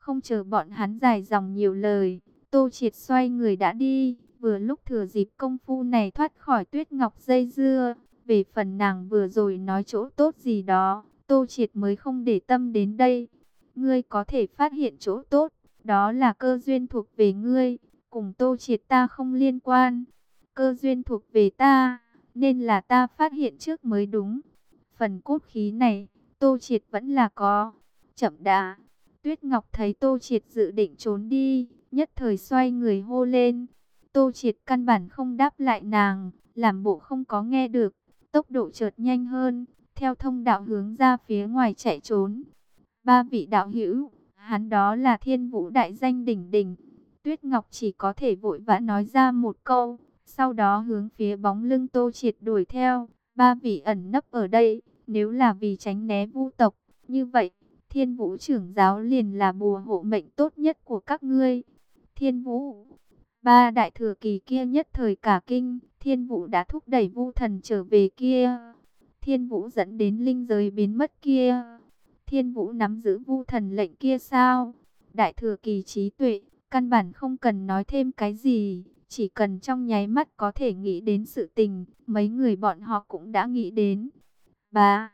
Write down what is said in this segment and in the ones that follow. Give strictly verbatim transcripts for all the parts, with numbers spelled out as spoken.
Không chờ bọn hắn dài dòng nhiều lời, Tô Triệt xoay người đã đi. Vừa lúc thừa dịp công phu này thoát khỏi Tuyết Ngọc dây dưa. Về phần nàng vừa rồi nói chỗ tốt gì đó, Tô Triệt mới không để tâm đến đây. Ngươi có thể phát hiện chỗ tốt, đó là cơ duyên thuộc về ngươi, cùng Tô Triệt ta không liên quan. Cơ duyên thuộc về ta, nên là ta phát hiện trước mới đúng. Phần cốt khí này, Tô Triệt vẫn là có. Chậm đã. Tuyết Ngọc thấy Tô Triệt dự định trốn đi, nhất thời xoay người hô lên. Tô Triệt căn bản không đáp lại nàng, làm bộ không có nghe được, tốc độ chợt nhanh hơn, theo thông đạo hướng ra phía ngoài chạy trốn. Ba vị đạo hữu, hắn đó là Thiên Vũ đại danh đỉnh đỉnh. Tuyết Ngọc chỉ có thể vội vã nói ra một câu, sau đó hướng phía bóng lưng Tô Triệt đuổi theo. Ba vị ẩn nấp ở đây, nếu là vì tránh né vu tộc, như vậy, Thiên Vũ trưởng giáo liền là bùa hộ mệnh tốt nhất của các ngươi. Thiên Vũ, ba đại thừa kỳ kia nhất thời cả kinh, Thiên Vũ đã thúc đẩy vu thần trở về kia. Thiên Vũ dẫn đến linh giới biến mất kia. Thiên Vũ nắm giữ vu thần lệnh kia sao? Đại thừa kỳ trí tuệ, căn bản không cần nói thêm cái gì, chỉ cần trong nháy mắt có thể nghĩ đến sự tình, mấy người bọn họ cũng đã nghĩ đến. Ba,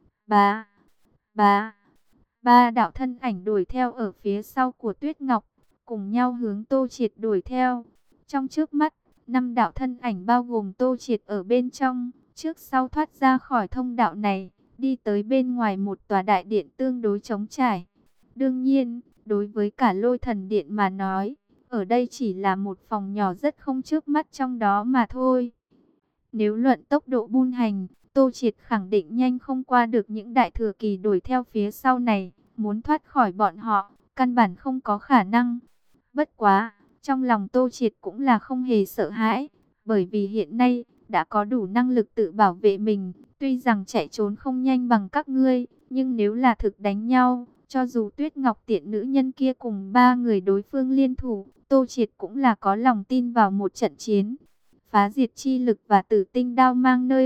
ba, ba, ba đạo thân ảnh đuổi theo ở phía sau của Tuyết Ngọc, cùng nhau hướng Tô Triệt đuổi theo. Trong trước mắt, năm đạo thân ảnh bao gồm Tô Triệt ở bên trong, trước sau thoát ra khỏi thông đạo này, đi tới bên ngoài một tòa đại điện tương đối trống trải. Đương nhiên, đối với cả Lôi Thần Điện mà nói, ở đây chỉ là một phòng nhỏ rất không chớp mắt trong đó mà thôi. Nếu luận tốc độ buôn hành, Tô Triệt khẳng định nhanh không qua được những đại thừa kỳ đuổi theo phía sau này, muốn thoát khỏi bọn họ, căn bản không có khả năng. Bất quá, trong lòng Tô Triệt cũng là không hề sợ hãi, bởi vì hiện nay đã có đủ năng lực tự bảo vệ mình. Tuy rằng chạy trốn không nhanh bằng các ngươi, nhưng nếu là thực đánh nhau, cho dù Tuyết Ngọc tiện nữ nhân kia cùng ba người đối phương liên thủ, Tô Triệt cũng là có lòng tin vào một trận chiến. Phá diệt chi lực và tử tinh đao mang nơi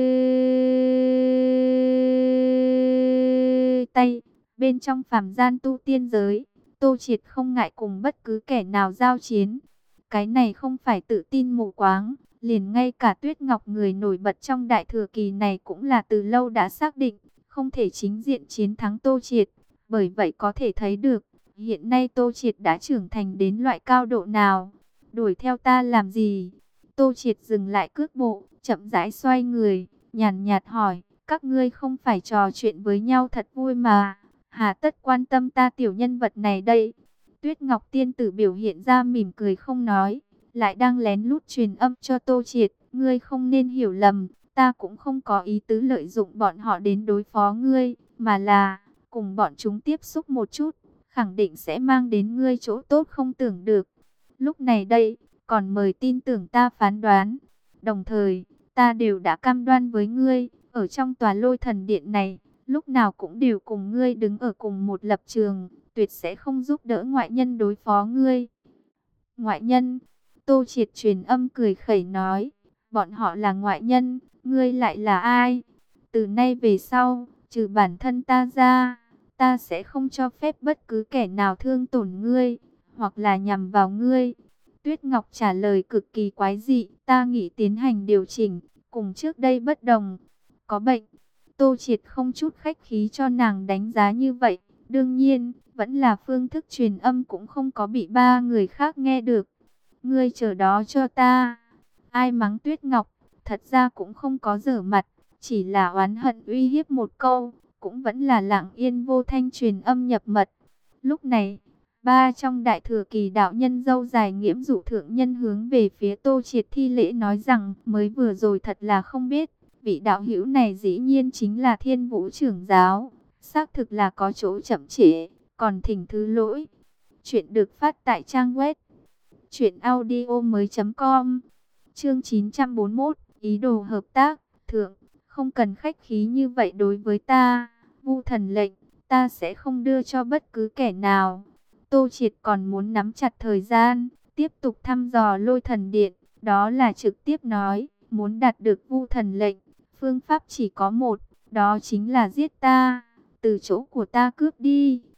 tay, bên trong phàm gian tu tiên giới, Tô Triệt không ngại cùng bất cứ kẻ nào giao chiến. Cái này không phải tự tin mù quáng, liền ngay cả Tuyết Ngọc người nổi bật trong đại thừa kỳ này cũng là từ lâu đã xác định, không thể chính diện chiến thắng Tô Triệt. Bởi vậy có thể thấy được, hiện nay Tô Triệt đã trưởng thành đến loại cao độ nào. Đuổi theo ta làm gì? Tô Triệt dừng lại cước bộ, chậm rãi xoay người, nhàn nhạt hỏi, các ngươi không phải trò chuyện với nhau thật vui mà, hà tất quan tâm ta tiểu nhân vật này đây? Tuyết Ngọc tiên tử biểu hiện ra mỉm cười không nói, lại đang lén lút truyền âm cho Tô Triệt, ngươi không nên hiểu lầm, ta cũng không có ý tứ lợi dụng bọn họ đến đối phó ngươi, mà là cùng bọn chúng tiếp xúc một chút, khẳng định sẽ mang đến ngươi chỗ tốt không tưởng được. Lúc này đây, còn mời tin tưởng ta phán đoán. Đồng thời, ta đều đã cam đoan với ngươi, ở trong tòa Lôi Thần Điện này, lúc nào cũng đều cùng ngươi đứng ở cùng một lập trường, tuyệt sẽ không giúp đỡ ngoại nhân đối phó ngươi. Ngoại nhân? Tô Triệt truyền âm cười khẩy nói, bọn họ là ngoại nhân, ngươi lại là ai? Từ nay về sau, trừ bản thân ta ra, ta sẽ không cho phép bất cứ kẻ nào thương tổn ngươi, hoặc là nhằm vào ngươi. Tuyết Ngọc trả lời cực kỳ quái dị, ta nghĩ tiến hành điều chỉnh, cùng trước đây bất đồng. Có bệnh? Tô Triệt không chút khách khí cho nàng đánh giá như vậy, đương nhiên, vẫn là phương thức truyền âm cũng không có bị ba người khác nghe được. Ngươi chờ đó cho ta. Ai mắng Tuyết Ngọc, thật ra cũng không có dở mặt, chỉ là oán hận uy hiếp một câu, cũng vẫn là lặng yên vô thanh truyền âm nhập mật. Lúc này, ba trong đại thừa kỳ đạo nhân dâu dài nghiễm dụ thượng nhân hướng về phía Tô Triệt thi lễ nói rằng, mới vừa rồi thật là không biết, vị đạo hữu này dĩ nhiên chính là Thiên Vũ trưởng giáo, xác thực là có chỗ chậm trễ, còn thỉnh thứ lỗi. Chuyện được phát tại trang web truyện audio mới chấm com. Chương chín trăm bốn mươi mốt, ý đồ hợp tác. Thượng, không cần khách khí như vậy đối với ta, vu thần lệnh, ta sẽ không đưa cho bất cứ kẻ nào. Tô Triệt còn muốn nắm chặt thời gian, tiếp tục thăm dò Lôi Thần Điện, đó là trực tiếp nói, muốn đạt được vu thần lệnh, phương pháp chỉ có một, đó chính là giết ta, từ chỗ của ta cướp đi.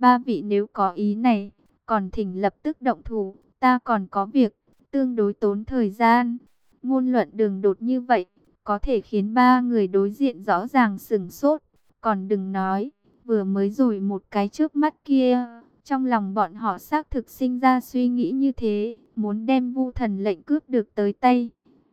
Ba vị nếu có ý này, còn thỉnh lập tức động thủ, ta còn có việc, tương đối tốn thời gian. Ngôn luận đường đột như vậy, có thể khiến ba người đối diện rõ ràng sửng sốt. Còn đừng nói, vừa mới rồi một cái trước mắt kia, trong lòng bọn họ xác thực sinh ra suy nghĩ như thế, muốn đem Vu Thần lệnh cướp được tới tay.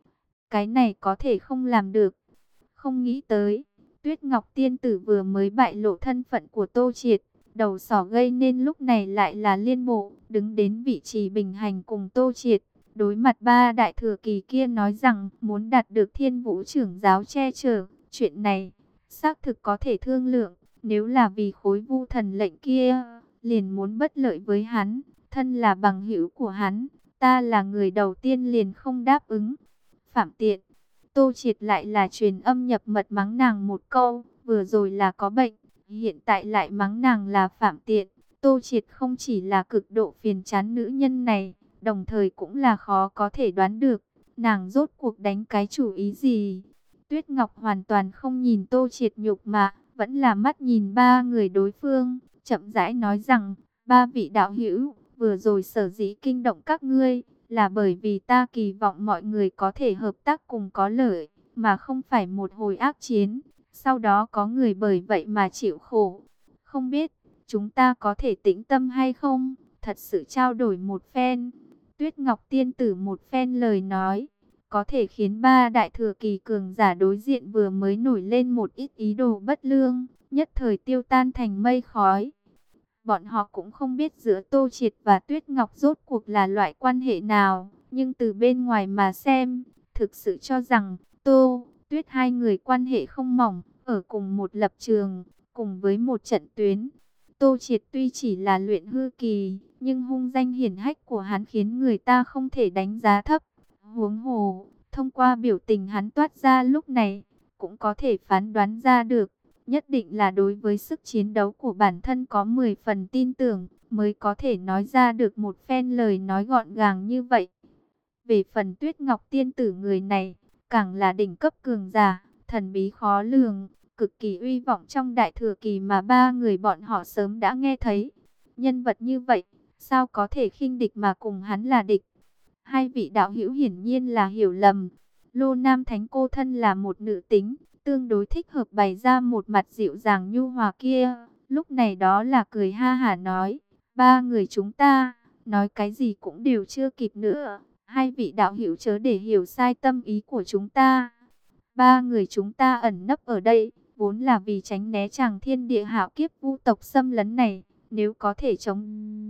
Cái này có thể không làm được. Không nghĩ tới, Tuyết Ngọc Tiên Tử vừa mới bại lộ thân phận của Tô Triệt, đầu sỏ gây nên lúc này lại là Liên Bộ, đứng đến vị trí bình hành cùng Tô Triệt. Đối mặt ba đại thừa kỳ kia nói rằng muốn đạt được Thiên Vũ trưởng giáo che chở, chuyện này xác thực có thể thương lượng. Nếu là vì khối Vu Thần lệnh kia, liền muốn bất lợi với hắn, thân là bằng hữu của hắn, ta là người đầu tiên liền không đáp ứng. Phạm tiện, Tô Triệt lại là truyền âm nhập mật mắng nàng một câu, vừa rồi là có bệnh, hiện tại lại mắng nàng là phạm tiện. Tô Triệt không chỉ là cực độ phiền chán nữ nhân này, đồng thời cũng là khó có thể đoán được, nàng rốt cuộc đánh cái chủ ý gì. Tuyết Ngọc hoàn toàn không nhìn Tô Triệt nhục mạ, vẫn là mắt nhìn ba người đối phương, chậm rãi nói rằng, ba vị đạo hữu, vừa rồi sở dĩ kinh động các ngươi, là bởi vì ta kỳ vọng mọi người có thể hợp tác cùng có lợi, mà không phải một hồi ác chiến, sau đó có người bởi vậy mà chịu khổ. Không biết, chúng ta có thể tĩnh tâm hay không, thật sự trao đổi một phen. Tuyết Ngọc Tiên Tử một phen lời nói, có thể khiến ba đại thừa kỳ cường giả đối diện vừa mới nổi lên một ít ý đồ bất lương, nhất thời tiêu tan thành mây khói. Bọn họ cũng không biết giữa Tô Triệt và Tuyết Ngọc rốt cuộc là loại quan hệ nào, nhưng từ bên ngoài mà xem, thực sự cho rằng Tô, Tuyết hai người quan hệ không mỏng, ở cùng một lập trường, cùng với một trận tuyến. Tô Triệt tuy chỉ là luyện hư kỳ, nhưng hung danh hiển hách của hắn khiến người ta không thể đánh giá thấp. Huống hồ, thông qua biểu tình hắn toát ra lúc này, cũng có thể phán đoán ra được, nhất định là đối với sức chiến đấu của bản thân có mười phần tin tưởng, mới có thể nói ra được một phen lời nói gọn gàng như vậy. Về phần Tuyết Ngọc Tiên Tử người này, càng là đỉnh cấp cường giả, thần bí khó lường, cực kỳ uy vọng trong đại thừa kỳ mà ba người bọn họ sớm đã nghe thấy. Nhân vật như vậy, sao có thể khinh địch mà cùng hắn là địch? Hai vị đạo hữu hiển nhiên là hiểu lầm. Lô Nam Thánh cô thân là một nữ tính, tương đối thích hợp bày ra một mặt dịu dàng nhu hòa kia. Lúc này đó là cười ha hả nói, ba người chúng ta, nói cái gì cũng đều chưa kịp nữa. Hai vị đạo hữu chớ để hiểu sai tâm ý của chúng ta. Ba người chúng ta ẩn nấp ở đây, vốn là vì tránh né chàng thiên địa hạo kiếp vu tộc xâm lấn này. Nếu có thể chống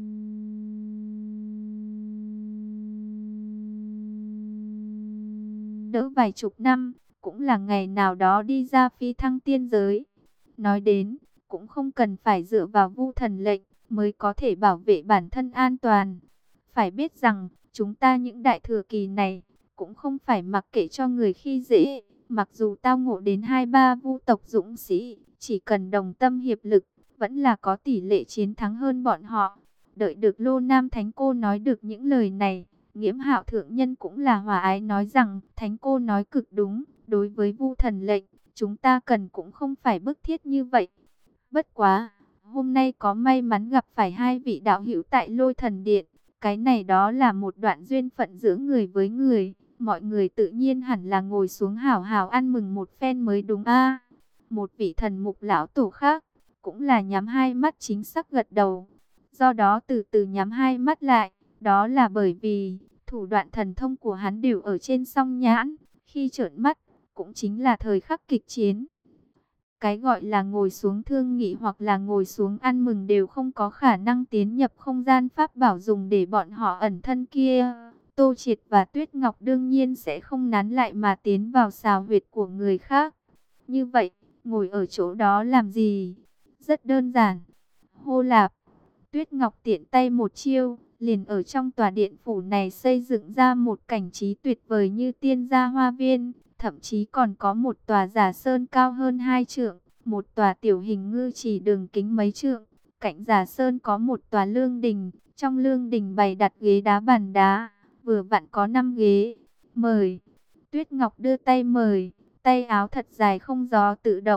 đỡ vài chục năm, cũng là ngày nào đó đi ra phi thăng tiên giới. Nói đến, cũng không cần phải dựa vào Vu Thần lệnh mới có thể bảo vệ bản thân an toàn. Phải biết rằng, chúng ta những đại thừa kỳ này cũng không phải mặc kệ cho người khi dễ, mặc dù tao ngộ đến hai ba vu tộc dũng sĩ, chỉ cần đồng tâm hiệp lực, vẫn là có tỷ lệ chiến thắng hơn bọn họ. Đợi được Lô Nam Thánh cô nói được những lời này, Nghiễm Hạo thượng nhân cũng là hòa ái nói rằng, Thánh cô nói cực đúng, đối với Vu Thần lệnh, chúng ta cần cũng không phải bức thiết như vậy. Bất quá, hôm nay có may mắn gặp phải hai vị đạo hữu tại Lôi Thần Điện, cái này đó là một đoạn duyên phận giữa người với người, mọi người tự nhiên hẳn là ngồi xuống hào hào ăn mừng một phen mới đúng a. Một vị thần mục lão tổ khác, cũng là nhắm hai mắt chính xác gật đầu, do đó từ từ nhắm hai mắt lại, đó là bởi vì thủ đoạn thần thông của hắn đều ở trên song nhãn, khi trợn mắt, cũng chính là thời khắc kịch chiến. Cái gọi là ngồi xuống thương nghị hoặc là ngồi xuống ăn mừng đều không có khả năng tiến nhập không gian pháp bảo dùng để bọn họ ẩn thân kia. Tô Triệt và Tuyết Ngọc đương nhiên sẽ không nán lại mà tiến vào xào huyệt của người khác. Như vậy, ngồi ở chỗ đó làm gì? Rất đơn giản. Hô lạp, Tuyết Ngọc tiện tay một chiêu, liền ở trong tòa điện phủ này xây dựng ra một cảnh trí tuyệt vời như tiên gia hoa viên. Thậm chí còn có một tòa giả sơn cao hơn hai trượng, một tòa tiểu hình ngư chỉ đường kính mấy trượng. Cạnh giả sơn có một tòa lương đình, trong lương đình bày đặt ghế đá bàn đá, vừa vặn có năm ghế. Mời. Tuyết Ngọc đưa tay mời, tay áo thật dài không gió tự động,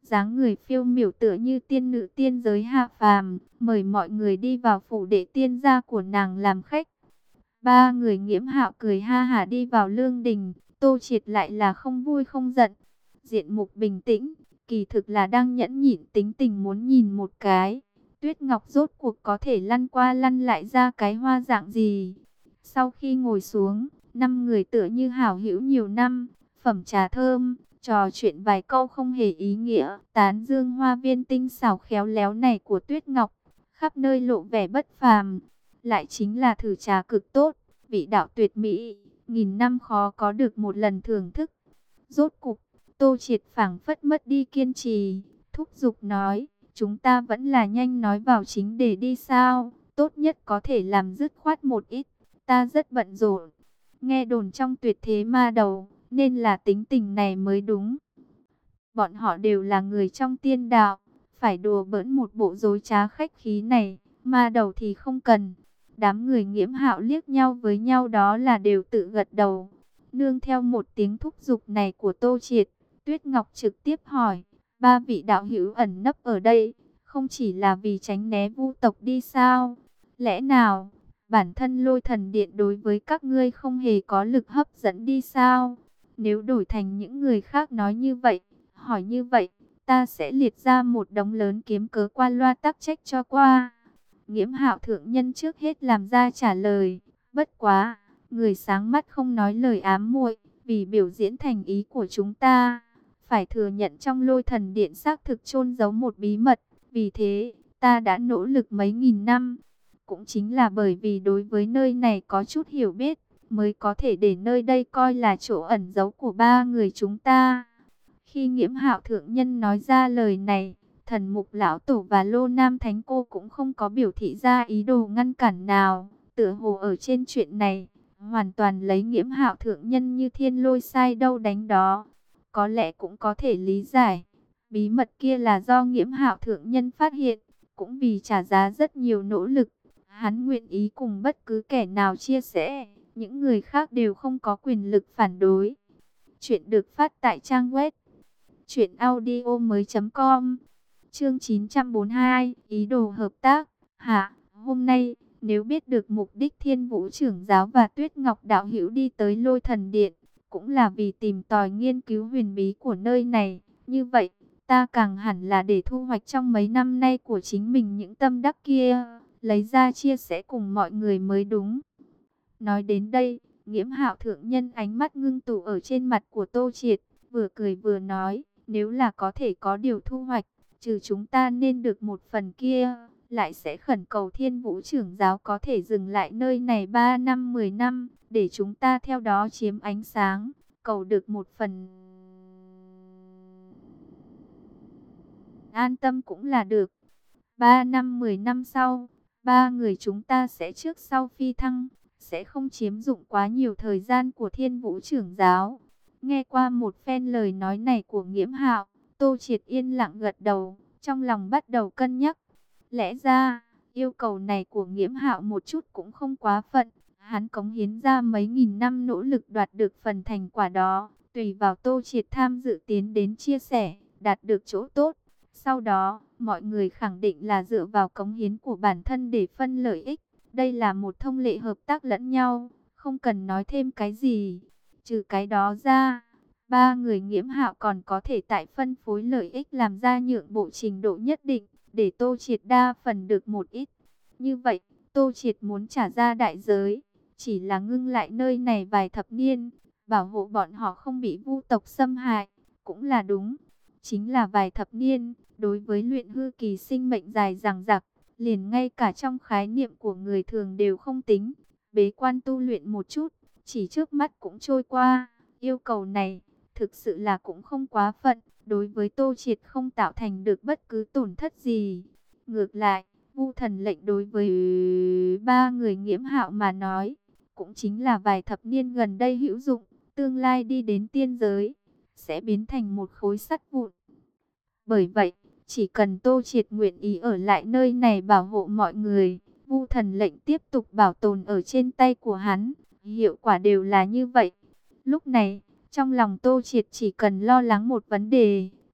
dáng người phiêu miểu tựa như tiên nữ tiên giới hạ phàm, mời mọi người đi vào phủ đệ tiên gia của nàng làm khách. Ba người Nghiễm Hạo cười ha hả đi vào lương đình, Tô Triệt lại là không vui không giận. Diện mục bình tĩnh, kỳ thực là đang nhẫn nhịn tính tình muốn nhìn một cái. Tuyết Ngọc rốt cuộc có thể lăn qua lăn lại ra cái hoa dạng gì. Sau khi ngồi xuống, năm người tựa như hảo hữu nhiều năm, phẩm trà thơm, trò chuyện vài câu không hề ý nghĩa, tán dương hoa viên tinh xảo khéo léo này của Tuyết Ngọc, khắp nơi lộ vẻ bất phàm. Lại chính là thử trà cực tốt, vị đạo tuyệt mỹ, nghìn năm khó có được một lần thưởng thức. Rốt cục, Tô Triệt phảng phất mất đi kiên trì, thúc giục nói, chúng ta vẫn là nhanh nói vào chính để đi sao, tốt nhất có thể làm dứt khoát một ít, ta rất bận rộn. Nghe đồn trong tuyệt thế ma đầu, nên là tính tình này mới đúng. Bọn họ đều là người trong tiên đạo, phải đùa bỡn một bộ dối trá khách khí này, ma đầu thì không cần. Đám người Nghiễm Hạo liếc nhau với nhau đó là đều tự gật đầu. Nương theo một tiếng thúc giục này của Tô Triệt, Tuyết Ngọc trực tiếp hỏi, ba vị đạo hữu ẩn nấp ở đây, không chỉ là vì tránh né vu tộc đi sao? Lẽ nào, bản thân Lôi Thần Điện đối với các ngươi không hề có lực hấp dẫn đi sao? Nếu đổi thành những người khác nói như vậy, hỏi như vậy, ta sẽ liệt ra một đống lớn kiếm cớ qua loa tắc trách cho qua. Nghiễm Hạo thượng nhân trước hết làm ra trả lời, bất quá, người sáng mắt không nói lời ám muội, vì biểu diễn thành ý của chúng ta, phải thừa nhận trong Lôi Thần Điện xác thực chôn giấu một bí mật, vì thế, ta đã nỗ lực mấy nghìn năm, cũng chính là bởi vì đối với nơi này có chút hiểu biết, mới có thể để nơi đây coi là chỗ ẩn giấu của ba người chúng ta. Khi Nghiễm Hạo thượng nhân nói ra lời này, Thần Mục lão tổ và Lô Nam Thánh cô cũng không có biểu thị ra ý đồ ngăn cản nào, tựa hồ ở trên chuyện này, hoàn toàn lấy Nghiễm Hạo thượng nhân như thiên lôi sai đâu đánh đó. Có lẽ cũng có thể lý giải, bí mật kia là do Nghiễm Hạo thượng nhân phát hiện, cũng vì trả giá rất nhiều nỗ lực, hắn nguyện ý cùng bất cứ kẻ nào chia sẻ, những người khác đều không có quyền lực phản đối. Chuyện được phát tại trang web truyện audio mới chấm com. Chương chín trăm bốn mươi hai, ý đồ hợp tác. Hạ, hôm nay, nếu biết được mục đích Thiên Vũ trưởng giáo và Tuyết Ngọc đạo hữu đi tới Lôi Thần Điện, cũng là vì tìm tòi nghiên cứu huyền bí của nơi này, như vậy, ta càng hẳn là để thu hoạch trong mấy năm nay của chính mình những tâm đắc kia, lấy ra chia sẻ cùng mọi người mới đúng. Nói đến đây, Nghiễm Hạo thượng nhân ánh mắt ngưng tụ ở trên mặt của Tô Triệt, vừa cười vừa nói, nếu là có thể có điều thu hoạch, trừ chúng ta nên được một phần kia, lại sẽ khẩn cầu Thiên Vũ trưởng giáo có thể dừng lại nơi này ba năm mười năm, để chúng ta theo đó chiếm ánh sáng, cầu được một phần an tâm cũng là được. Ba năm mười năm sau, ba người chúng ta sẽ trước sau phi thăng, sẽ không chiếm dụng quá nhiều thời gian của Thiên Vũ trưởng giáo. Nghe qua một phen lời nói này của Nghiễm Hạo, Tô Triệt yên lặng gật đầu, trong lòng bắt đầu cân nhắc. Lẽ ra, yêu cầu này của Nghiễm Hạo một chút cũng không quá phận, hắn cống hiến ra mấy nghìn năm nỗ lực đoạt được phần thành quả đó, tùy vào Tô Triệt tham dự tiến đến chia sẻ, đạt được chỗ tốt. Sau đó, mọi người khẳng định là dựa vào cống hiến của bản thân để phân lợi ích. Đây là một thông lệ hợp tác lẫn nhau, không cần nói thêm cái gì. Trừ cái đó ra, ba người Nghiễm Hạo còn có thể tại phân phối lợi ích làm ra nhượng bộ trình độ nhất định, để Tô Triệt đa phần được một ít. Như vậy, Tô Triệt muốn trả ra đại giới, chỉ là ngưng lại nơi này vài thập niên, bảo hộ bọn họ không bị vu tộc xâm hại, cũng là đúng. Chính là vài thập niên, đối với luyện hư kỳ sinh mệnh dài dằng dặc, liền ngay cả trong khái niệm của người thường đều không tính. Bế quan tu luyện một chút, chỉ trước mắt cũng trôi qua. Yêu cầu này, thực sự là cũng không quá phận, đối với Tô Triệt không tạo thành được bất cứ tổn thất gì. Ngược lại, Vu Thần lệnh đối với ba người Nghiễm Hạo mà nói, cũng chính là vài thập niên gần đây hữu dụng, tương lai đi đến tiên giới, sẽ biến thành một khối sắt vụn. Bởi vậy, chỉ cần Tô Triệt nguyện ý ở lại nơi này bảo hộ mọi người, Vu Thần lệnh tiếp tục bảo tồn ở trên tay của hắn, hiệu quả đều là như vậy. Lúc này, trong lòng Tô Triệt chỉ cần lo lắng một vấn đề,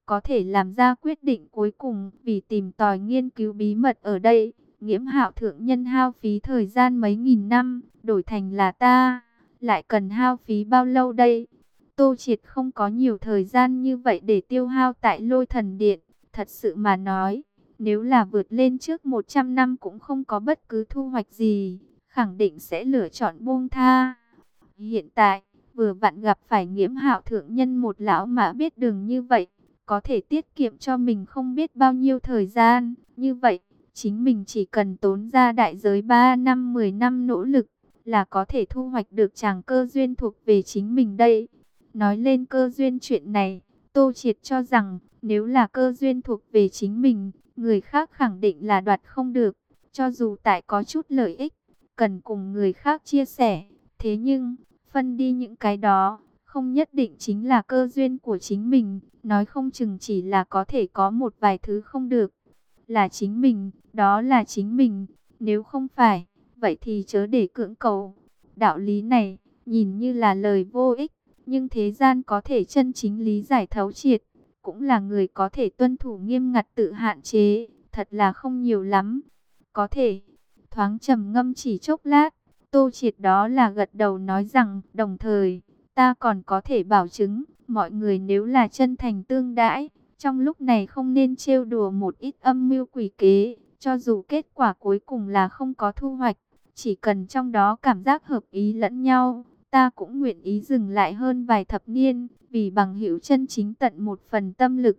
có thể làm ra quyết định cuối cùng. Vì tìm tòi nghiên cứu bí mật ở đây, Nghiễm Hạo thượng nhân hao phí thời gian mấy nghìn năm, đổi thành là ta, lại cần hao phí bao lâu đây? Tô Triệt không có nhiều thời gian như vậy để tiêu hao tại Lôi Thần Điện. Thật sự mà nói, nếu là vượt lên trước một trăm năm cũng không có bất cứ thu hoạch gì, khẳng định sẽ lựa chọn buông tha. Hiện tại, vừa vặn gặp phải Nghiễm Hạo thượng nhân một lão mã biết đường như vậy, có thể tiết kiệm cho mình không biết bao nhiêu thời gian. Như vậy, chính mình chỉ cần tốn ra đại giới ba năm mười năm nỗ lực, là có thể thu hoạch được tràng cơ duyên thuộc về chính mình đây. Nói lên cơ duyên chuyện này, Tô Triệt cho rằng, nếu là cơ duyên thuộc về chính mình, người khác khẳng định là đoạt không được. Cho dù tại có chút lợi ích, cần cùng người khác chia sẻ. Thế nhưng, phân đi những cái đó, không nhất định chính là cơ duyên của chính mình. Nói không chừng chỉ là có thể có một vài thứ không được. Là chính mình, đó là chính mình. Nếu không phải, vậy thì chớ để cưỡng cầu. Đạo lý này, nhìn như là lời vô ích, nhưng thế gian có thể chân chính lý giải thấu triệt, cũng là người có thể tuân thủ nghiêm ngặt tự hạn chế, thật là không nhiều lắm. Có thể, thoáng trầm ngâm chỉ chốc lát, Tô Triệt đó là gật đầu nói rằng, đồng thời, ta còn có thể bảo chứng, mọi người nếu là chân thành tương đãi, trong lúc này không nên trêu đùa một ít âm mưu quỷ kế, cho dù kết quả cuối cùng là không có thu hoạch, chỉ cần trong đó cảm giác hợp ý lẫn nhau, ta cũng nguyện ý dừng lại hơn vài thập niên, vì bằng hữu chân chính tận một phần tâm lực.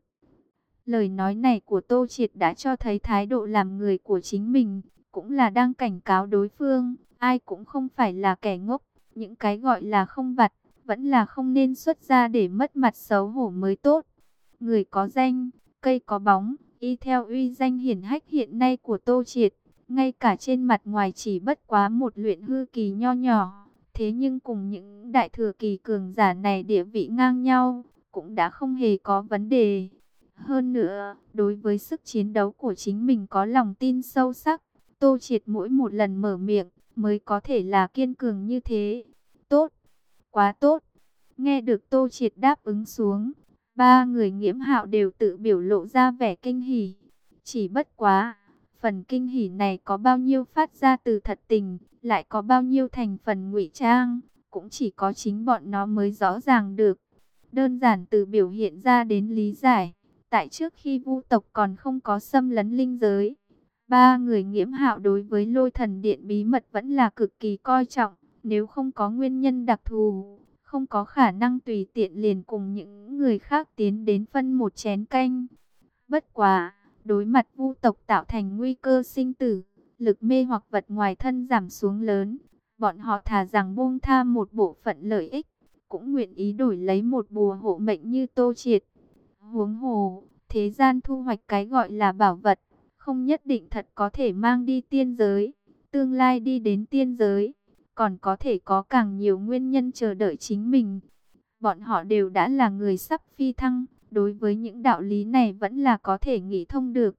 Lời nói này của Tô Triệt đã cho thấy thái độ làm người của chính mình, cũng là đang cảnh cáo đối phương, ai cũng không phải là kẻ ngốc, những cái gọi là không vặt, vẫn là không nên xuất ra để mất mặt xấu hổ mới tốt. Người có danh, cây có bóng, y theo uy danh hiển hách hiện nay của Tô Triệt, ngay cả trên mặt ngoài chỉ bất quá một luyện hư kỳ nho nhỏ, thế nhưng cùng những đại thừa kỳ cường giả này địa vị ngang nhau, cũng đã không hề có vấn đề. Hơn nữa, đối với sức chiến đấu của chính mình có lòng tin sâu sắc, Tô Triệt mỗi một lần mở miệng, mới có thể là kiên cường như thế. Tốt, quá tốt. Nghe được Tô Triệt đáp ứng xuống, ba người Nghiễm Hạo đều tự biểu lộ ra vẻ kinh hỉ. Chỉ bất quá, phần kinh hỉ này có bao nhiêu phát ra từ thật tình, lại có bao nhiêu thành phần ngụy trang, cũng chỉ có chính bọn nó mới rõ ràng được. Đơn giản từ biểu hiện ra đến lý giải, tại trước khi Vu tộc còn không có xâm lấn linh giới, ba người Nghiễm Hạo đối với Lôi Thần Điện bí mật vẫn là cực kỳ coi trọng. Nếu không có nguyên nhân đặc thù, không có khả năng tùy tiện liền cùng những người khác tiến đến phân một chén canh. Bất quá, đối mặt Vu tộc tạo thành nguy cơ sinh tử, lực mê hoặc vật ngoài thân giảm xuống lớn, bọn họ thà rằng buông tha một bộ phận lợi ích, cũng nguyện ý đổi lấy một bùa hộ mệnh như Tô Triệt. Huống hồ, thế gian thu hoạch cái gọi là bảo vật, không nhất định thật có thể mang đi tiên giới. Tương lai đi đến tiên giới, còn có thể có càng nhiều nguyên nhân chờ đợi chính mình. Bọn họ đều đã là người sắp phi thăng, đối với những đạo lý này vẫn là có thể nghĩ thông được.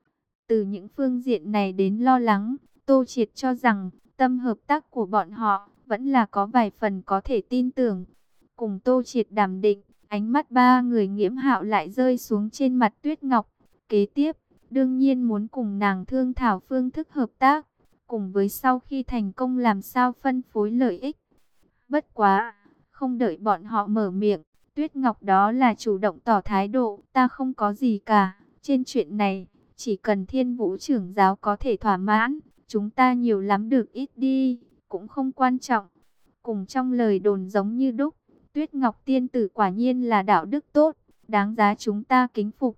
Từ những phương diện này đến lo lắng, Tô Triệt cho rằng tâm hợp tác của bọn họ vẫn là có vài phần có thể tin tưởng. Cùng Tô Triệt đàm định, ánh mắt ba người Nghiễm Hạo lại rơi xuống trên mặt Tuyết Ngọc. Kế tiếp, đương nhiên muốn cùng nàng thương thảo phương thức hợp tác, cùng với sau khi thành công làm sao phân phối lợi ích. Bất quá, không đợi bọn họ mở miệng, Tuyết Ngọc đó là chủ động tỏ thái độ, ta không có gì cả, trên chuyện này, chỉ cần Thiên Vũ trưởng giáo có thể thỏa mãn, chúng ta nhiều lắm được ít đi, cũng không quan trọng. Cùng trong lời đồn giống như đúc, Tuyết Ngọc tiên tử quả nhiên là đạo đức tốt, đáng giá chúng ta kính phục.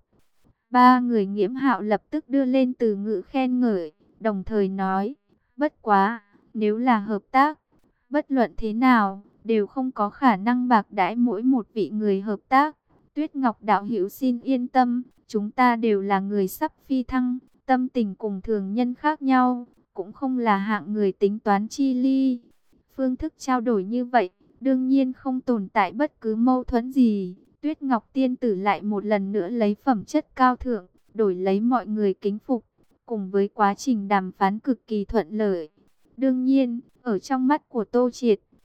Ba người Nghiễm Hạo lập tức đưa lên từ ngữ khen ngợi, đồng thời nói, bất quá, nếu là hợp tác, bất luận thế nào, đều không có khả năng bạc đãi mỗi một vị người hợp tác. Tuyết Ngọc đạo hữu xin yên tâm, chúng ta đều là người sắp phi thăng, tâm tình cùng thường nhân khác nhau, cũng không là hạng người tính toán chi ly. Phương thức trao đổi như vậy, đương nhiên không tồn tại bất cứ mâu thuẫn gì. Tuyết Ngọc tiên tử lại một lần nữa lấy phẩm chất cao thượng, đổi lấy mọi người kính phục, cùng với quá trình đàm phán cực kỳ thuận lợi. Đương nhiên, ở trong mắt của Tô Triệt,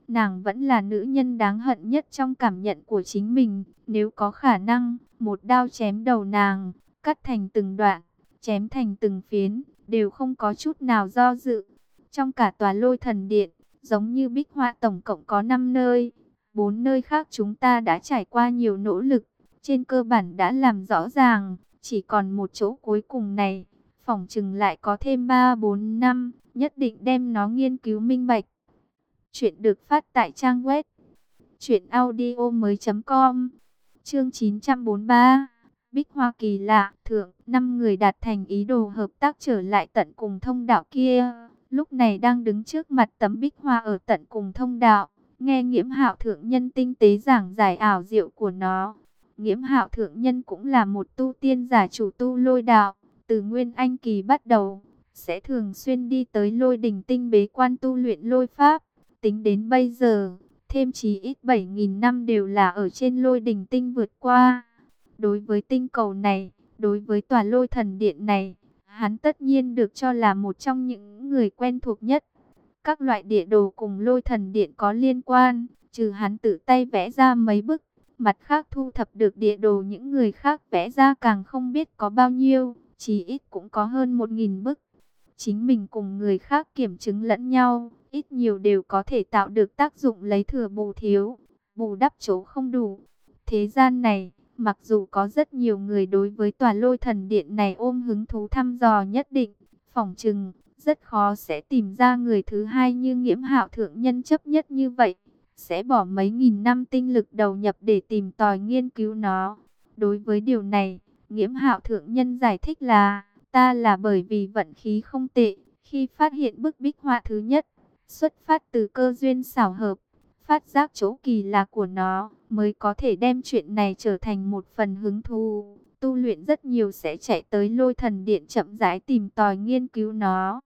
nàng vẫn là nữ nhân đáng hận nhất trong cảm nhận của chính mình. Nếu có khả năng, một đao chém đầu nàng, cắt thành từng đoạn, chém thành từng phiến, đều không có chút nào do dự. Trong cả tòa Lôi Thần Điện, giống như bích họa tổng cộng có năm nơi. Bốn nơi khác chúng ta đã trải qua nhiều nỗ lực, trên cơ bản đã làm rõ ràng, chỉ còn một chỗ cuối cùng này, phỏng chừng lại có thêm ba bốn năm, nhất định đem nó nghiên cứu minh bạch. Chuyện được phát tại trang web truyện audio mới chấm com. Chương chín trăm bốn mươi ba. Bích Hoa kỳ lạ, thượng, năm người đạt thành ý đồ hợp tác trở lại tận cùng thông đạo kia, lúc này đang đứng trước mặt tấm bích hoa ở tận cùng thông đạo, nghe Nghiễm Hạo thượng nhân tinh tế giảng giải ảo diệu của nó. Nghiễm Hạo thượng nhân cũng là một tu tiên giả chủ tu lôi đạo, từ Nguyên Anh kỳ bắt đầu, sẽ thường xuyên đi tới Lôi Đỉnh Tinh bế quan tu luyện lôi pháp. Tính đến bây giờ, thêm chí ít bảy nghìn năm đều là ở trên Lôi Đỉnh Tinh vượt qua. Đối với tinh cầu này, đối với tòa Lôi Thần Điện này, hắn tất nhiên được cho là một trong những người quen thuộc nhất. Các loại địa đồ cùng Lôi Thần Điện có liên quan, trừ hắn tự tay vẽ ra mấy bức, mặt khác thu thập được địa đồ những người khác vẽ ra càng không biết có bao nhiêu, chí ít cũng có hơn một nghìn bức. Chính mình cùng người khác kiểm chứng lẫn nhau, ít nhiều đều có thể tạo được tác dụng lấy thừa bù thiếu, bù đắp chỗ không đủ. Thế gian này, mặc dù có rất nhiều người đối với tòa Lôi Thần Điện này ôm hứng thú thăm dò nhất định, phỏng chừng rất khó sẽ tìm ra người thứ hai như Nghiễm Hạo thượng nhân chấp nhất như vậy, sẽ bỏ mấy nghìn năm tinh lực đầu nhập để tìm tòi nghiên cứu nó. Đối với điều này, Nghiễm Hạo thượng nhân giải thích là, ta là bởi vì vận khí không tệ, khi phát hiện bức bích họa thứ nhất, xuất phát từ cơ duyên xảo hợp, phát giác chỗ kỳ lạ của nó, mới có thể đem chuyện này trở thành một phần hứng thú. Tu luyện rất nhiều sẽ chạy tới Lôi Thần Điện chậm rãi tìm tòi nghiên cứu nó.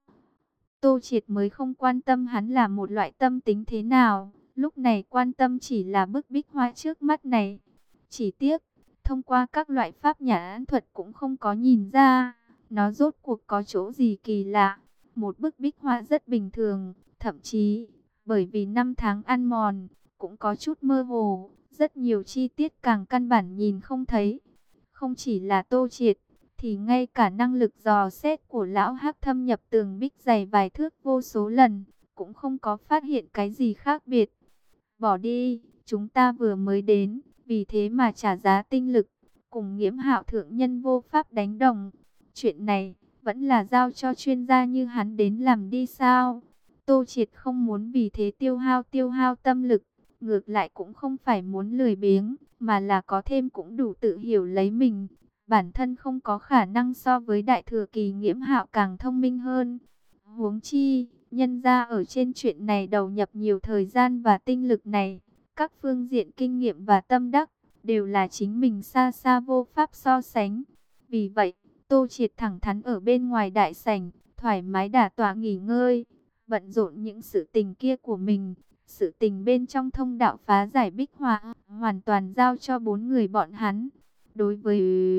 Tô Triệt mới không quan tâm hắn là một loại tâm tính thế nào, lúc này quan tâm chỉ là bức bích họa trước mắt này. Chỉ tiếc, thông qua các loại pháp nhãn thuật cũng không có nhìn ra, nó rốt cuộc có chỗ gì kỳ lạ. Một bức bích họa rất bình thường, thậm chí, bởi vì năm tháng ăn mòn, cũng có chút mơ hồ, rất nhiều chi tiết càng căn bản nhìn không thấy. Không chỉ là Tô Triệt, thì ngay cả năng lực dò xét của lão Hắc thâm nhập tường bích dày vài thước vô số lần, cũng không có phát hiện cái gì khác biệt. Bỏ đi, chúng ta vừa mới đến, vì thế mà trả giá tinh lực, cùng Nghiễm Hạo thượng nhân vô pháp đánh đồng. Chuyện này, vẫn là giao cho chuyên gia như hắn đến làm đi sao? Tô Triệt không muốn vì thế tiêu hao tiêu hao tâm lực, ngược lại cũng không phải muốn lười biếng, mà là có thêm cũng đủ tự hiểu lấy mình. Bản thân không có khả năng so với đại thừa kỳ Nghiễm Hạo càng thông minh hơn. Huống chi, nhân ra ở trên chuyện này đầu nhập nhiều thời gian và tinh lực này, các phương diện kinh nghiệm và tâm đắc, đều là chính mình xa xa vô pháp so sánh. Vì vậy, Tô Triệt thẳng thắn ở bên ngoài đại sảnh, thoải mái đả tọa nghỉ ngơi, bận rộn những sự tình kia của mình. Sự tình bên trong thông đạo phá giải bích họa, hoàn toàn giao cho bốn người bọn hắn. Đối với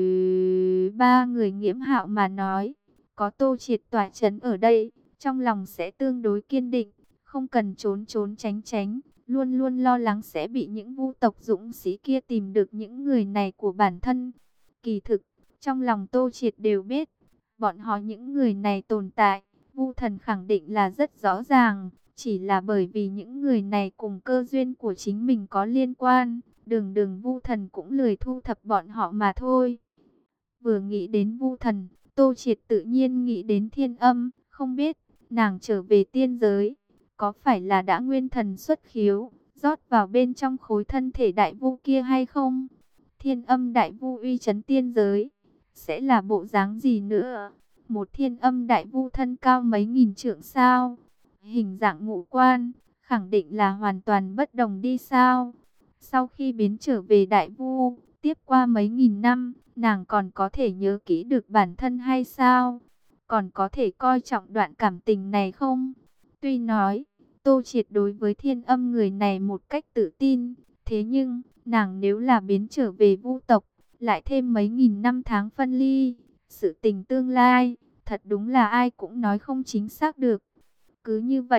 ba người Nghiễm Hạo mà nói, có Tô Triệt tỏa chấn ở đây, trong lòng sẽ tương đối kiên định, không cần trốn trốn tránh tránh, luôn luôn lo lắng sẽ bị những vu tộc dũng sĩ kia tìm được những người này của bản thân. Kỳ thực, trong lòng Tô Triệt đều biết, bọn họ những người này tồn tại, Vu Thần khẳng định là rất rõ ràng, chỉ là bởi vì những người này cùng cơ duyên của chính mình có liên quan, đường đường Vu Thần cũng lười thu thập bọn họ mà thôi. Vừa nghĩ đến Vu Thần, Tô Triệt tự nhiên nghĩ đến Thiên Âm, không biết nàng trở về tiên giới, có phải là đã nguyên thần xuất khiếu, rót vào bên trong khối thân thể đại vu kia hay không? Thiên Âm đại vu uy chấn tiên giới, sẽ là bộ dáng gì nữa? Một Thiên Âm đại vu thân cao mấy nghìn trượng sao? Hình dạng ngũ quan, khẳng định là hoàn toàn bất đồng đi sao? Sau khi biến trở về đại vu, tiếp qua mấy nghìn năm, nàng còn có thể nhớ kỹ được bản thân hay sao? Còn có thể coi trọng đoạn cảm tình này không? Tuy nói, Tô Triệt đối với Thiên Âm người này một cách tự tin, thế nhưng, nàng nếu là biến trở về vu tộc, lại thêm mấy nghìn năm tháng phân ly, sự tình tương lai, thật đúng là ai cũng nói không chính xác được. Cứ như vậy,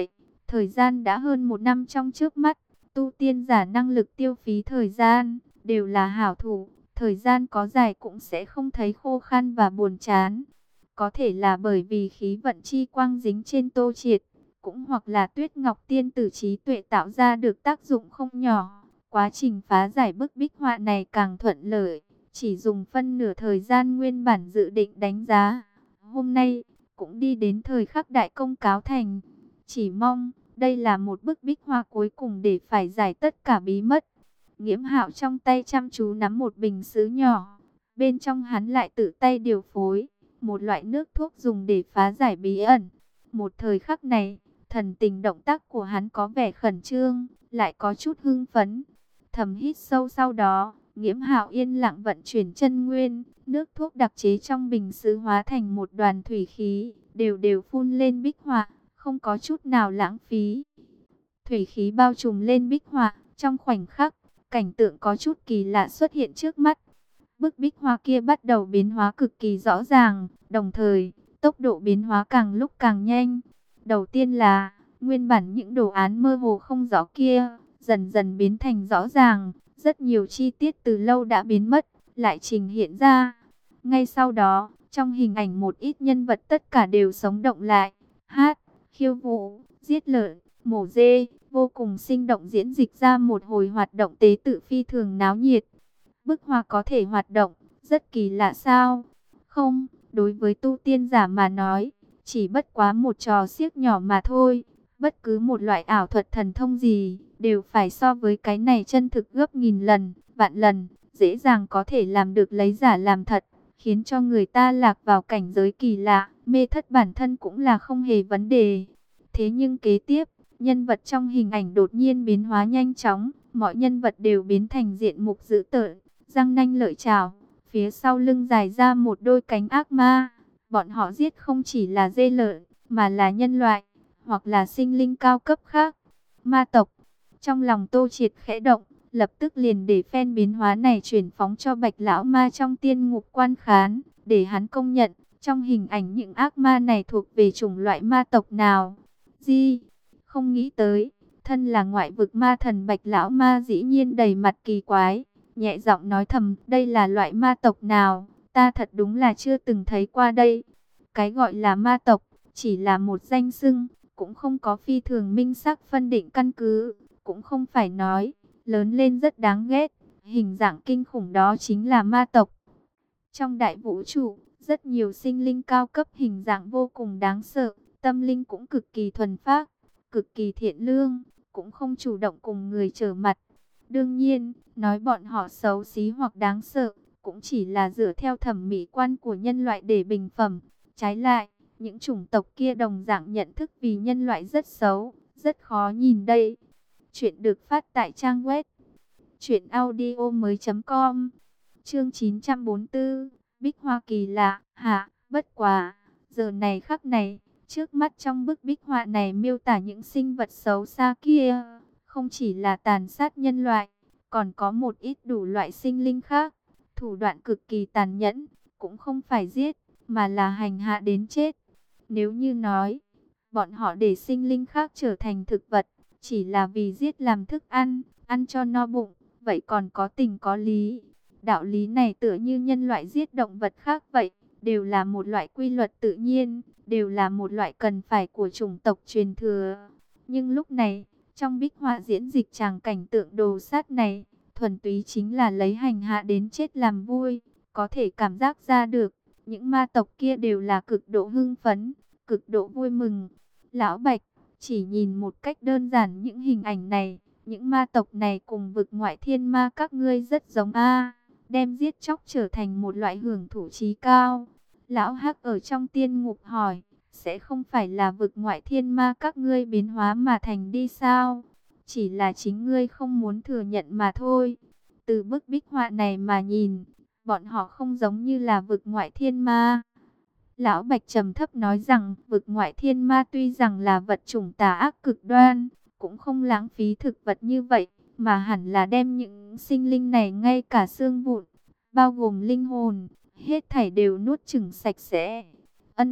Thời gian đã hơn một năm trong trước mắt, tu tiên giả năng lực tiêu phí thời gian, đều là hảo thủ. Thời gian có dài cũng sẽ không thấy khô khan và buồn chán. Có thể là bởi vì khí vận chi quang dính trên Tô Triệt, cũng hoặc là Tuyết Ngọc Tiên tử trí tuệ tạo ra được tác dụng không nhỏ. Quá trình phá giải bức bích họa này càng thuận lợi, chỉ dùng phân nửa thời gian nguyên bản dự định đánh giá. Hôm nay, cũng đi đến thời khắc đại công cáo thành. Chỉ mong, đây là một bức bích họa cuối cùng để phải giải tất cả bí mật. Nghiễm Hạo trong tay chăm chú nắm một bình sứ nhỏ. Bên trong hắn lại tự tay điều phối một loại nước thuốc dùng để phá giải bí ẩn. Một thời khắc này, thần tình động tác của hắn có vẻ khẩn trương, lại có chút hưng phấn. Thầm hít sâu sau đó, Nghiễm Hạo yên lặng vận chuyển chân nguyên, nước thuốc đặc chế trong bình sứ hóa thành một đoàn thủy khí, đều đều phun lên bích họa, không có chút nào lãng phí. Thủy khí bao trùm lên bích họa, trong khoảnh khắc, cảnh tượng có chút kỳ lạ xuất hiện trước mắt. Bức bích họa kia bắt đầu biến hóa cực kỳ rõ ràng, đồng thời, tốc độ biến hóa càng lúc càng nhanh. Đầu tiên là, nguyên bản những đồ án mơ hồ không rõ kia, dần dần biến thành rõ ràng, rất nhiều chi tiết từ lâu đã biến mất, lại trình hiện ra. Ngay sau đó, trong hình ảnh một ít nhân vật tất cả đều sống động lại, hát, khiêu vũ, giết lợn, mổ dê, vô cùng sinh động diễn dịch ra một hồi hoạt động tế tự phi thường náo nhiệt. Bức họa có thể hoạt động, rất kỳ lạ sao? Không, đối với tu tiên giả mà nói, chỉ bất quá một trò xiếc nhỏ mà thôi. Bất cứ một loại ảo thuật thần thông gì, đều phải so với cái này chân thực gấp nghìn lần, vạn lần, dễ dàng có thể làm được lấy giả làm thật, khiến cho người ta lạc vào cảnh giới kỳ lạ, mê thất bản thân cũng là không hề vấn đề. Thế nhưng kế tiếp, nhân vật trong hình ảnh đột nhiên biến hóa nhanh chóng, mọi nhân vật đều biến thành diện mục dữ tợn, răng nanh lợi chảo, phía sau lưng dài ra một đôi cánh ác ma. Bọn họ giết không chỉ là dê lợn, mà là nhân loại, hoặc là sinh linh cao cấp khác, ma tộc. Trong lòng Tô Triệt khẽ động, lập tức liền để phen biến hóa này chuyển phóng cho Bạch lão ma trong tiên ngục quan khán, để hắn công nhận, trong hình ảnh những ác ma này thuộc về chủng loại ma tộc nào. Di, không nghĩ tới, thân là ngoại vực ma thần Bạch lão ma dĩ nhiên đầy mặt kỳ quái, nhẹ giọng nói thầm, đây là loại ma tộc nào, ta thật đúng là chưa từng thấy qua đây. Cái gọi là ma tộc, chỉ là một danh xưng, cũng không có phi thường minh xác phân định căn cứ, cũng không phải nói, lớn lên rất đáng ghét, hình dạng kinh khủng đó chính là ma tộc. Trong đại vũ trụ, rất nhiều sinh linh cao cấp hình dạng vô cùng đáng sợ, tâm linh cũng cực kỳ thuần phác, cực kỳ thiện lương, cũng không chủ động cùng người trở mặt. Đương nhiên, nói bọn họ xấu xí hoặc đáng sợ, cũng chỉ là dựa theo thẩm mỹ quan của nhân loại để bình phẩm. Trái lại, những chủng tộc kia đồng dạng nhận thức vì nhân loại rất xấu, rất khó nhìn đây. Chuyện được phát tại trang web truyện audio mới chấm com. Chương chín trăm bốn mươi tư, Bích Hoa kỳ lạ, hả, bất quá, giờ này khắc này, trước mắt trong bức bích họa này miêu tả những sinh vật xấu xa kia, không chỉ là tàn sát nhân loại, còn có một ít đủ loại sinh linh khác, thủ đoạn cực kỳ tàn nhẫn, cũng không phải giết, mà là hành hạ đến chết. Nếu như nói, bọn họ để sinh linh khác trở thành thực vật, chỉ là vì giết làm thức ăn, ăn cho no bụng, vậy còn có tình có lý. Đạo lý này tựa như nhân loại giết động vật khác vậy, đều là một loại quy luật tự nhiên, đều là một loại cần phải của chủng tộc truyền thừa. Nhưng lúc này, trong bích họa diễn dịch tràng cảnh tượng đồ sát này, thuần túy chính là lấy hành hạ đến chết làm vui, có thể cảm giác ra được, những ma tộc kia đều là cực độ hưng phấn, cực độ vui mừng. Lão Bạch, chỉ nhìn một cách đơn giản những hình ảnh này, những ma tộc này cùng vực ngoại thiên ma các ngươi rất giống a, đem giết chóc trở thành một loại hưởng thụ chí cao. Lão Hắc ở trong tiên ngục hỏi, sẽ không phải là vực ngoại thiên ma các ngươi biến hóa mà thành đi sao? Chỉ là chính ngươi không muốn thừa nhận mà thôi. Từ bức bích họa này mà nhìn, bọn họ không giống như là vực ngoại thiên ma. Lão Bạch trầm thấp nói rằng, vực ngoại thiên ma tuy rằng là vật chủng tà ác cực đoan, cũng không lãng phí thực vật như vậy, mà hẳn là đem những sinh linh này ngay cả xương vụn, bao gồm linh hồn, hết thảy đều nuốt chửng sạch sẽ. Ân,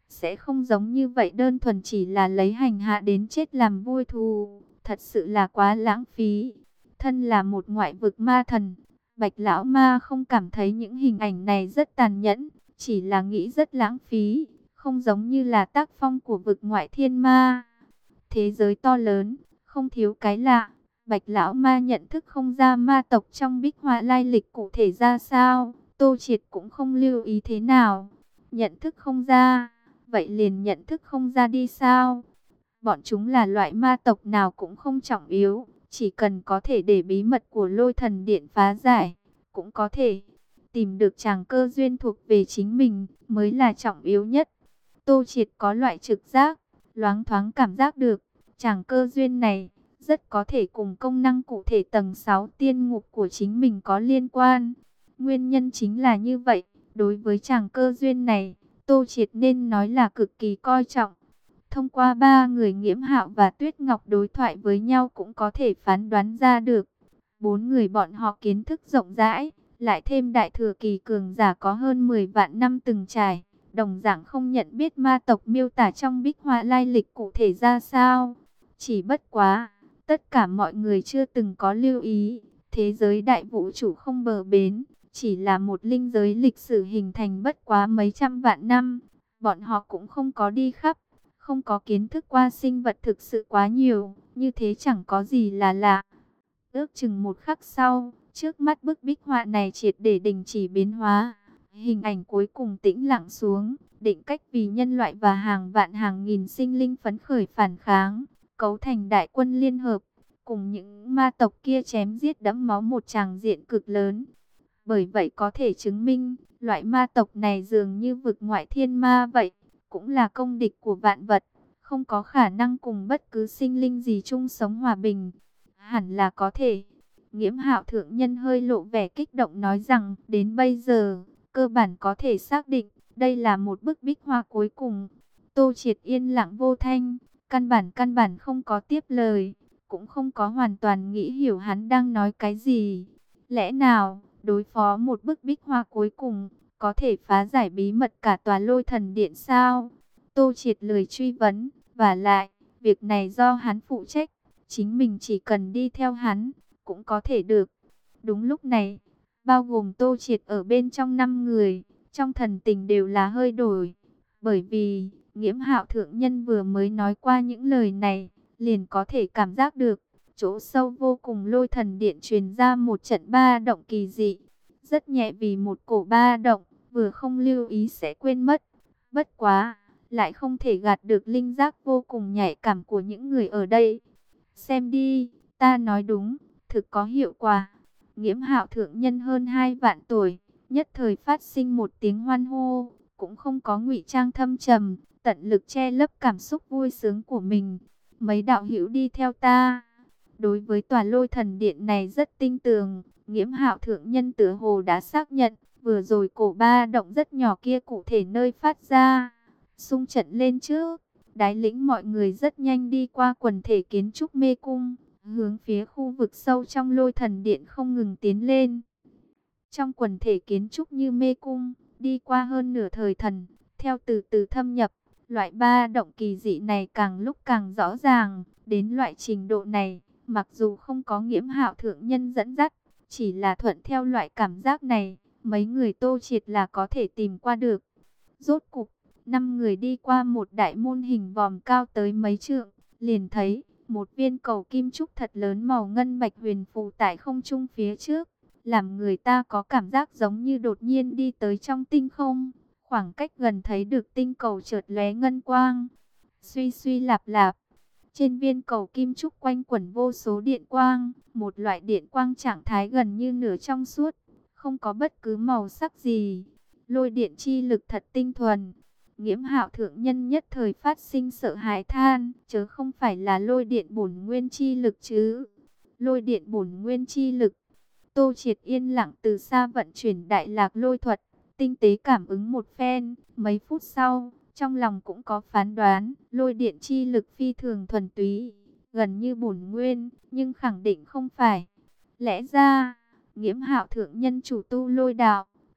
sẽ không giống như vậy đơn thuần chỉ là lấy hành hạ đến chết làm vui thù, thật sự là quá lãng phí. Thân là một ngoại vực ma thần, Bạch Lão Ma không cảm thấy những hình ảnh này rất tàn nhẫn, chỉ là nghĩ rất lãng phí, không giống như là tác phong của vực ngoại thiên ma. Thế giới to lớn, không thiếu cái lạ. Bạch Lão Ma nhận thức không ra ma tộc trong Bích Họa lai lịch cụ thể ra sao, Tô Triệt cũng không lưu ý thế nào. Nhận thức không ra, vậy liền nhận thức không ra đi sao? Bọn chúng là loại ma tộc nào cũng không trọng yếu, chỉ cần có thể để bí mật của Lôi Thần Điện phá giải, cũng có thể tìm được chàng cơ duyên thuộc về chính mình mới là trọng yếu nhất. Tô Triệt có loại trực giác, loáng thoáng cảm giác được, chàng cơ duyên này rất có thể cùng công năng cụ thể tầng sáu tiên ngục của chính mình có liên quan. Nguyên nhân chính là như vậy, đối với chàng cơ duyên này, Tô Triệt nên nói là cực kỳ coi trọng. Thông qua ba người Nghiễm Hạo và Tuyết Ngọc đối thoại với nhau cũng có thể phán đoán ra được. Bốn người bọn họ kiến thức rộng rãi, lại thêm đại thừa kỳ cường giả có hơn mười vạn năm từng trải, đồng dạng không nhận biết ma tộc miêu tả trong Bích Họa lai lịch cụ thể ra sao. Chỉ bất quá, tất cả mọi người chưa từng có lưu ý, thế giới đại vũ trụ không bờ bến, chỉ là một linh giới lịch sử hình thành bất quá mấy trăm vạn năm. Bọn họ cũng không có đi khắp, không có kiến thức qua sinh vật thực sự quá nhiều, như thế chẳng có gì là lạ. Ước chừng một khắc sau, trước mắt bức bích họa này triệt để đình chỉ biến hóa. Hình ảnh cuối cùng tĩnh lặng xuống, định cách vì nhân loại và hàng vạn hàng nghìn sinh linh phấn khởi phản kháng, cấu thành đại quân liên hợp, cùng những ma tộc kia chém giết đẫm máu một tràng diện cực lớn. Bởi vậy có thể chứng minh, loại ma tộc này dường như vực ngoại thiên ma vậy, cũng là công địch của vạn vật, không có khả năng cùng bất cứ sinh linh gì chung sống hòa bình. Hẳn là có thể. Nghiễm Hạo thượng nhân hơi lộ vẻ kích động nói rằng, đến bây giờ, cơ bản có thể xác định, đây là một bức bích họa cuối cùng. Tô Triệt yên lặng vô thanh, căn bản căn bản không có tiếp lời, cũng không có hoàn toàn nghĩ hiểu hắn đang nói cái gì. Lẽ nào, đối phó một bức bích họa cuối cùng, có thể phá giải bí mật cả tòa Lôi Thần Điện sao? Tô Triệt lười truy vấn, và lại, việc này do hắn phụ trách, chính mình chỉ cần đi theo hắn, cũng có thể được. Đúng lúc này, bao gồm Tô Triệt ở bên trong năm người, trong thần tình đều là hơi đổi. Bởi vì, Nghiễm Hạo thượng nhân vừa mới nói qua những lời này, liền có thể cảm giác được, chỗ sâu vô cùng Lôi Thần Điện truyền ra một trận ba động kỳ dị. Rất nhẹ vì một cổ ba động, vừa không lưu ý sẽ quên mất. Bất quá, lại không thể gạt được linh giác vô cùng nhạy cảm của những người ở đây. Xem đi, ta nói đúng, thực có hiệu quả. Nghiễm Hạo thượng nhân hơn hai vạn tuổi, nhất thời phát sinh một tiếng hoan hô, cũng không có ngụy trang thâm trầm, tận lực che lấp cảm xúc vui sướng của mình. Mấy đạo hữu đi theo ta. Đối với tòa Lôi Thần Điện này rất tinh tường, Nghiễm Hạo thượng nhân tựa hồ đã xác nhận, vừa rồi cổ ba động rất nhỏ kia cụ thể nơi phát ra. Xung trận lên trước, đái lĩnh mọi người rất nhanh đi qua quần thể kiến trúc mê cung, hướng phía khu vực sâu trong Lôi Thần Điện không ngừng tiến lên. Trong quần thể kiến trúc như mê cung, đi qua hơn nửa thời thần, theo từ từ thâm nhập, loại ba động kỳ dị này càng lúc càng rõ ràng. Đến loại trình độ này, mặc dù không có Nghiễm Hạo thượng nhân dẫn dắt, chỉ là thuận theo loại cảm giác này, mấy người Tô Triệt là có thể tìm qua được. Rốt cục, năm người đi qua một đại môn hình vòm cao tới mấy trượng, liền thấy một viên cầu kim trúc thật lớn màu ngân bạch huyền phù tại không trung phía trước, làm người ta có cảm giác giống như đột nhiên đi tới trong tinh không. Khoảng cách gần thấy được tinh cầu chợt lóe ngân quang, suy suy lạp lạp. Trên viên cầu kim trúc quanh quẩn vô số điện quang, một loại điện quang trạng thái gần như nửa trong suốt, không có bất cứ màu sắc gì. Lôi điện chi lực thật tinh thuần. Nghiễm Hạo thượng nhân nhất thời phát sinh sợ hãi than, chớ không phải là lôi điện bổn nguyên chi lực chứ. Lôi điện bổn nguyên chi lực. Tô Triệt yên lặng từ xa vận chuyển đại lạc lôi thuật, tinh tế cảm ứng một phen, mấy phút sau, trong lòng cũng có phán đoán, lôi điện chi lực phi thường thuần túy, gần như bổn nguyên, nhưng khẳng định không phải. Lẽ ra, Nghiễm Hạo thượng nhân chủ tu lôi đạo,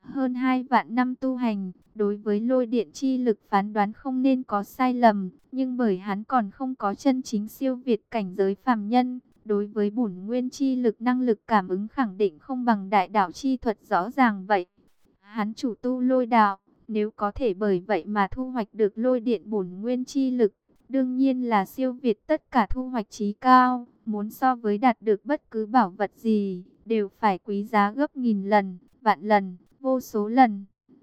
Hơn hai vạn năm tu hành, đối với lôi điện chi lực phán đoán không nên có sai lầm, nhưng bởi hắn còn không có chân chính siêu việt cảnh giới phàm nhân, đối với bổn nguyên chi lực năng lực cảm ứng khẳng định không bằng đại đạo chi thuật rõ ràng vậy. Hắn chủ tu lôi đạo, nếu có thể bởi vậy mà thu hoạch được lôi điện bổn nguyên chi lực, đương nhiên là siêu việt tất cả thu hoạch chí cao, muốn so với đạt được bất cứ bảo vật gì, đều phải quý giá gấp nghìn lần, vạn lần, vô số lần.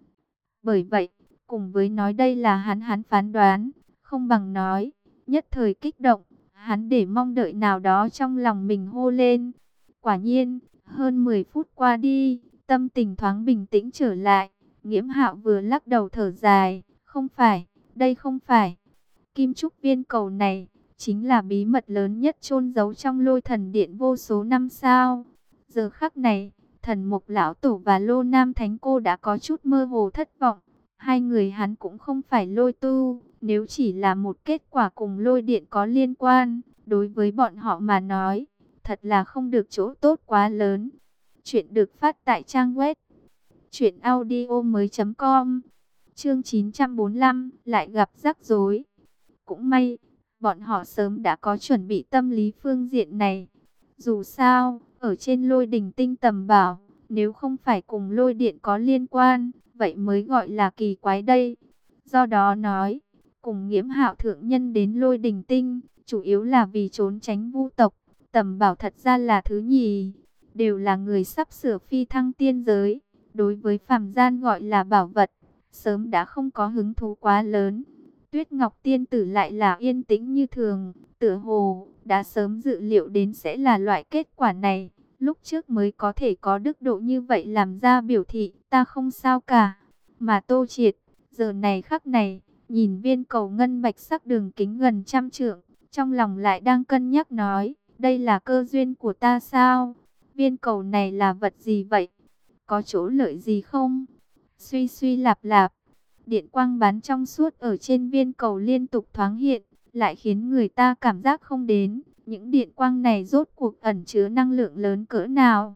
Bởi vậy, cùng với nói đây là hắn hắn phán đoán, không bằng nói, nhất thời kích động, hắn để mong đợi nào đó trong lòng mình hô lên. Quả nhiên, hơn mười phút qua đi, tâm tình thoáng bình tĩnh trở lại, Nghiễm Hạo vừa lắc đầu thở dài, không phải, đây không phải. Kim trúc viên cầu này, chính là bí mật lớn nhất chôn giấu trong lôi thần điện vô số năm sao. Giờ khắc này, Thần Mục Lão Tổ và Lô Nam Thánh Cô đã có chút mơ hồ thất vọng. Hai người hắn cũng không phải lôi tu, nếu chỉ là một kết quả cùng lôi điện có liên quan, đối với bọn họ mà nói, thật là không được chỗ tốt quá lớn. Chuyện được phát tại trang web truyện audio mới chấm com. Chương chín trăm bốn mươi lăm, lại gặp rắc rối. Cũng may, bọn họ sớm đã có chuẩn bị tâm lý phương diện này. Dù sao, ở trên lôi đình tinh tầm bảo, nếu không phải cùng lôi điện có liên quan, vậy mới gọi là kỳ quái đây. Do đó nói, cùng Nghiễm Hạo thượng nhân đến lôi đình tinh, chủ yếu là vì trốn tránh vu tộc. Tầm bảo thật ra là thứ nhì, đều là người sắp sửa phi thăng tiên giới. Đối với phàm gian gọi là bảo vật, sớm đã không có hứng thú quá lớn. Tuyết Ngọc Tiên Tử lại là yên tĩnh như thường, tựa hồ đã sớm dự liệu đến sẽ là loại kết quả này, lúc trước mới có thể có đức độ như vậy làm ra biểu thị, ta không sao cả. Mà Tô Triệt, giờ này khắc này, nhìn viên cầu ngân bạch sắc đường kính gần trăm trượng, trong lòng lại đang cân nhắc nói, đây là cơ duyên của ta sao? Viên cầu này là vật gì vậy? Có chỗ lợi gì không? Suy suy lạp lạp, điện quang bán trong suốt ở trên viên cầu liên tục thoáng hiện, lại khiến người ta cảm giác không đến. Những điện quang này rốt cuộc ẩn chứa năng lượng lớn cỡ nào?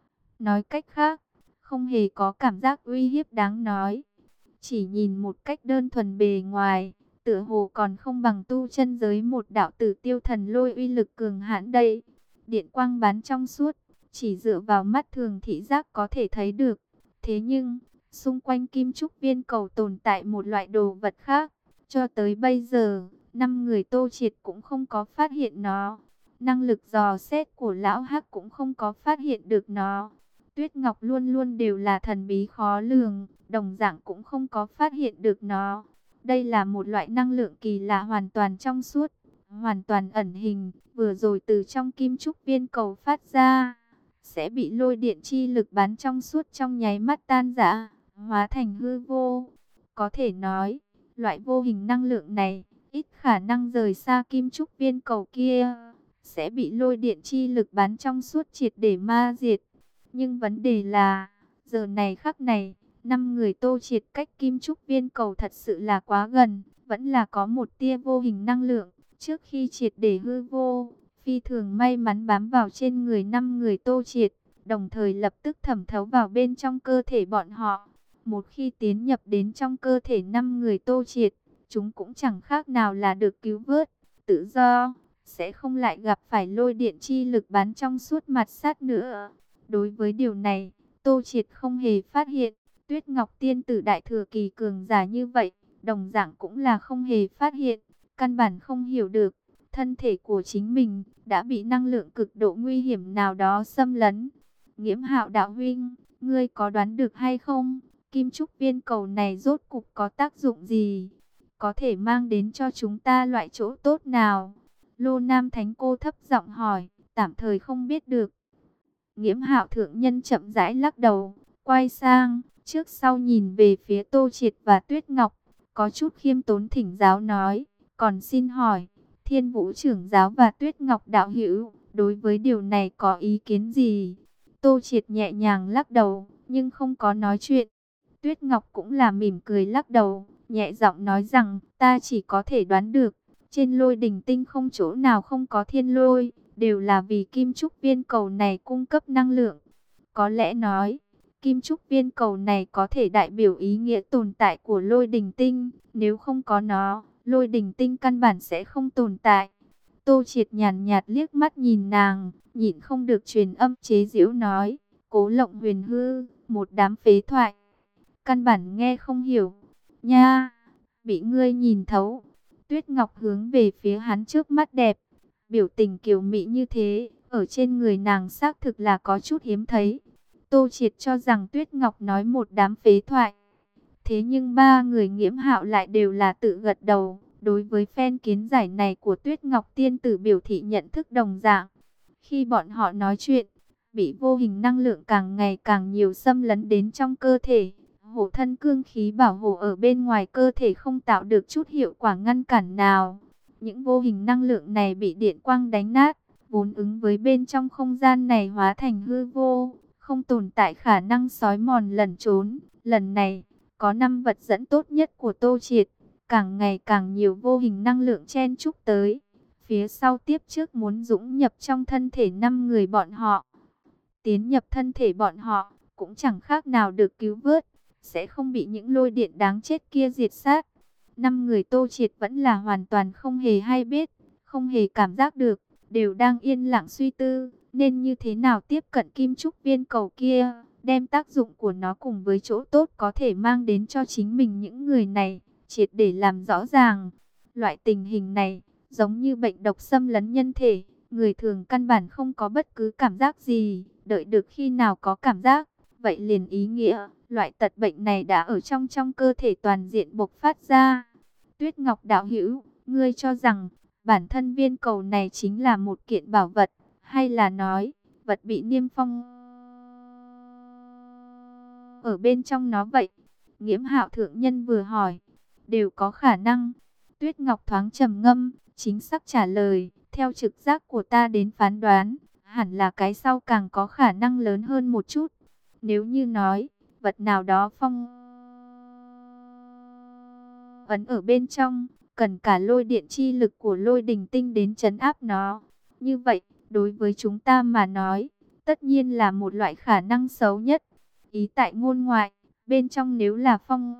Nói cách khác, không hề có cảm giác uy hiếp đáng nói. Chỉ nhìn một cách đơn thuần bề ngoài, tựa hồ còn không bằng tu chân giới một đạo tử tiêu thần lôi uy lực cường hãn đây. Điện quang bán trong suốt, chỉ dựa vào mắt thường thị giác có thể thấy được. Thế nhưng, xung quanh kim trúc viên cầu tồn tại một loại đồ vật khác. Cho tới bây giờ, năm người Tô Triệt cũng không có phát hiện nó. Năng lực dò xét của Lão Hắc cũng không có phát hiện được nó. Tuyết Ngọc luôn luôn đều là thần bí khó lường, đồng dạng cũng không có phát hiện được nó. Đây là một loại năng lượng kỳ lạ hoàn toàn trong suốt, hoàn toàn ẩn hình, vừa rồi từ trong kim trúc viên cầu phát ra, sẽ bị lôi điện chi lực bắn trong suốt trong nháy mắt tan rã, hóa thành hư vô. Có thể nói, loại vô hình năng lượng này, ít khả năng rời xa kim trúc viên cầu kia, sẽ bị lôi điện chi lực bắn trong suốt triệt để ma diệt. Nhưng vấn đề là, giờ này khắc này, năm người Tô Triệt cách kim trúc viên cầu thật sự là quá gần, vẫn là có một tia vô hình năng lượng, trước khi triệt để hư vô, phi thường may mắn bám vào trên người năm người Tô Triệt, đồng thời lập tức thẩm thấu vào bên trong cơ thể bọn họ. Một khi tiến nhập đến trong cơ thể năm người Tô Triệt, chúng cũng chẳng khác nào là được cứu vớt, tự do, sẽ không lại gặp phải lôi điện chi lực bắn trong suốt mặt sát nữa. Đối với điều này, Tô Triệt không hề phát hiện. Tuyết Ngọc Tiên Tử đại thừa kỳ cường giả như vậy, đồng dạng cũng là không hề phát hiện, căn bản không hiểu được, thân thể của chính mình đã bị năng lượng cực độ nguy hiểm nào đó xâm lấn. Nghiễm Hạo đạo huynh, ngươi có đoán được hay không? Kim trúc viên cầu này rốt cục có tác dụng gì? Có thể mang đến cho chúng ta loại chỗ tốt nào? Lô Nam Thánh Cô thấp giọng hỏi, tạm thời không biết được. Nghiễm Hạo thượng nhân chậm rãi lắc đầu, quay sang, trước sau nhìn về phía Tô Triệt và Tuyết Ngọc, có chút khiêm tốn thỉnh giáo nói, còn xin hỏi, Thiên Vũ trưởng giáo và Tuyết Ngọc đạo hữu, đối với điều này có ý kiến gì? Tô Triệt nhẹ nhàng lắc đầu, nhưng không có nói chuyện. Tuyết Ngọc cũng là mỉm cười lắc đầu, nhẹ giọng nói rằng, ta chỉ có thể đoán được, trên lôi đỉnh tinh không chỗ nào không có thiên lôi, đều là vì kim trúc viên cầu này cung cấp năng lượng. Có lẽ nói, Kim trúc viên cầu này có thể đại biểu ý nghĩa tồn tại của lôi đình tinh. Nếu không có nó, lôi đình tinh căn bản sẽ không tồn tại. Tô Triệt nhàn nhạt liếc mắt nhìn nàng, nhịn không được truyền âm chế giễu nói. Cố Lộng Huyền hư, một đám phế thoại. Căn bản nghe không hiểu. Nha, bị ngươi nhìn thấu. Tuyết Ngọc hướng về phía hắn trước mắt đẹp. Biểu tình kiều mị như thế, ở trên người nàng xác thực là có chút hiếm thấy. Tô Triệt cho rằng Tuyết Ngọc nói một đám phế thoại. Thế nhưng ba người Nghiễm Hạo lại đều là tự gật đầu. Đối với phen kiến giải này của Tuyết Ngọc tiên tử biểu thị nhận thức đồng dạng. Khi bọn họ nói chuyện, bị vô hình năng lượng càng ngày càng nhiều xâm lấn đến trong cơ thể. Hộ thân cương khí bảo hộ ở bên ngoài cơ thể không tạo được chút hiệu quả ngăn cản nào. Những vô hình năng lượng này bị điện quang đánh nát, vốn ứng với bên trong không gian này hóa thành hư vô, không tồn tại khả năng xói mòn lẩn trốn. Lần này, có năm vật dẫn tốt nhất của Tô Triệt, càng ngày càng nhiều vô hình năng lượng chen chúc tới. Phía sau tiếp trước muốn dũng nhập trong thân thể năm người bọn họ. Tiến nhập thân thể bọn họ, cũng chẳng khác nào được cứu vớt, sẽ không bị những lôi điện đáng chết kia diệt sát. Năm người Tô Triệt vẫn là hoàn toàn không hề hay biết, không hề cảm giác được, đều đang yên lặng suy tư, nên như thế nào tiếp cận kim trúc viên cầu kia, đem tác dụng của nó cùng với chỗ tốt có thể mang đến cho chính mình những người này, triệt để làm rõ ràng. Loại tình hình này, giống như bệnh độc xâm lấn nhân thể, người thường căn bản không có bất cứ cảm giác gì, đợi được khi nào có cảm giác, vậy liền ý nghĩa, loại tật bệnh này đã ở trong trong cơ thể toàn diện bộc phát ra. Tuyết Ngọc đạo hữu, ngươi cho rằng bản thân viên cầu này chính là một kiện bảo vật, hay là nói vật bị niêm phong ở bên trong nó vậy? Nghiễm Hạo thượng nhân vừa hỏi, đều có khả năng. Tuyết Ngọc thoáng trầm ngâm, chính xác trả lời, theo trực giác của ta đến phán đoán, hẳn là cái sau càng có khả năng lớn hơn một chút. Nếu như nói, vật nào đó phong ấn ở bên trong, cần cả lôi điện chi lực của lôi đình tinh đến trấn áp nó. Như vậy, đối với chúng ta mà nói, tất nhiên là một loại khả năng xấu nhất. Ý tại ngôn ngoại, bên trong nếu là phong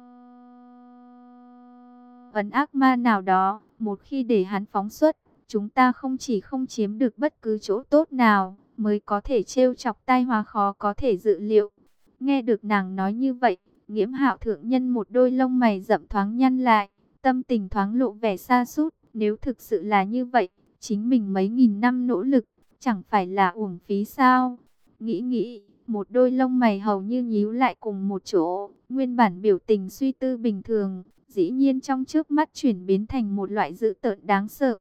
ấn ác ma nào đó, một khi để hắn phóng xuất, chúng ta không chỉ không chiếm được bất cứ chỗ tốt nào, mới có thể trêu chọc tai họa khó có thể dự liệu. Nghe được nàng nói như vậy, Nghiễm Hạo thượng nhân một đôi lông mày rậm thoáng nhăn lại, tâm tình thoáng lộ vẻ sa sút. Nếu thực sự là như vậy, chính mình mấy nghìn năm nỗ lực, chẳng phải là uổng phí sao? Nghĩ nghĩ, một đôi lông mày hầu như nhíu lại cùng một chỗ, nguyên bản biểu tình suy tư bình thường, dĩ nhiên trong trước mắt chuyển biến thành một loại dữ tợn đáng sợ.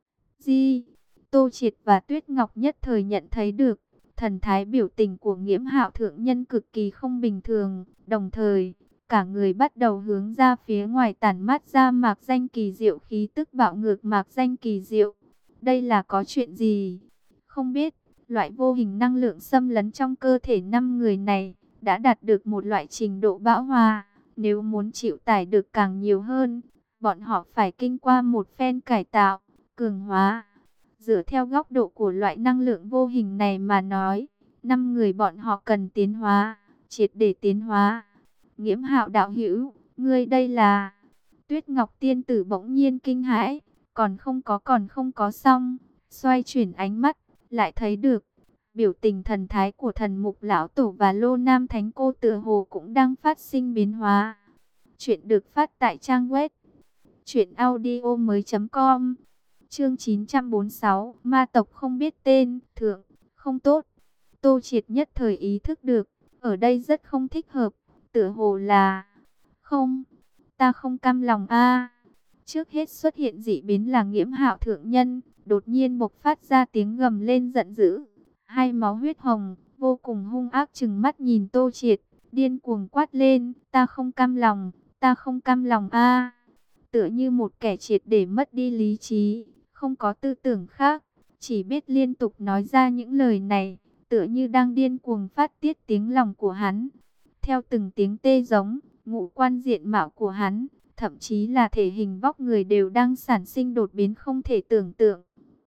Di, Tô Triệt và Tuyết Ngọc nhất thời nhận thấy được, thần thái biểu tình của Nghiễm Hạo thượng nhân cực kỳ không bình thường, đồng thời, cả người bắt đầu hướng ra phía ngoài tản mát ra mạc danh kỳ diệu khí tức bạo ngược mạc danh kỳ diệu. Đây là có chuyện gì? Không biết, loại vô hình năng lượng xâm lấn trong cơ thể năm người này đã đạt được một loại trình độ bão hòa. Nếu muốn chịu tải được càng nhiều hơn, bọn họ phải kinh qua một phen cải tạo, cường hóa. Dựa theo góc độ của loại năng lượng vô hình này mà nói, năm người bọn họ cần tiến hóa, triệt để tiến hóa. Nghiễm Hạo đạo hữu, ngươi đây là... Tuyết Ngọc tiên tử bỗng nhiên kinh hãi, còn không có còn không có xong, xoay chuyển ánh mắt, lại thấy được biểu tình thần thái của Thần Mục lão tổ và Lô Nam Thánh cô tựa hồ cũng đang phát sinh biến hóa. Chuyện được phát tại trang web truyện audio mới.com. Chương chín trăm bốn mươi sáu, ma tộc không biết tên, thượng, không tốt. Tô Triệt nhất thời ý thức được, ở đây rất không thích hợp, tựa hồ là không, ta không cam lòng a. Trước hết xuất hiện dị biến là Nghiễm Hạo thượng nhân, đột nhiên bộc phát ra tiếng gầm lên giận dữ, hai máu huyết hồng, vô cùng hung ác trừng mắt nhìn Tô Triệt, điên cuồng quát lên, ta không cam lòng, ta không cam lòng a. Tựa như một kẻ triệt để mất đi lý trí, không có tư tưởng khác, chỉ biết liên tục nói ra những lời này, tựa như đang điên cuồng phát tiết tiếng lòng của hắn. Theo từng tiếng tê giống, ngũ quan diện mạo của hắn, thậm chí là thể hình vóc người đều đang sản sinh đột biến không thể tưởng tượng.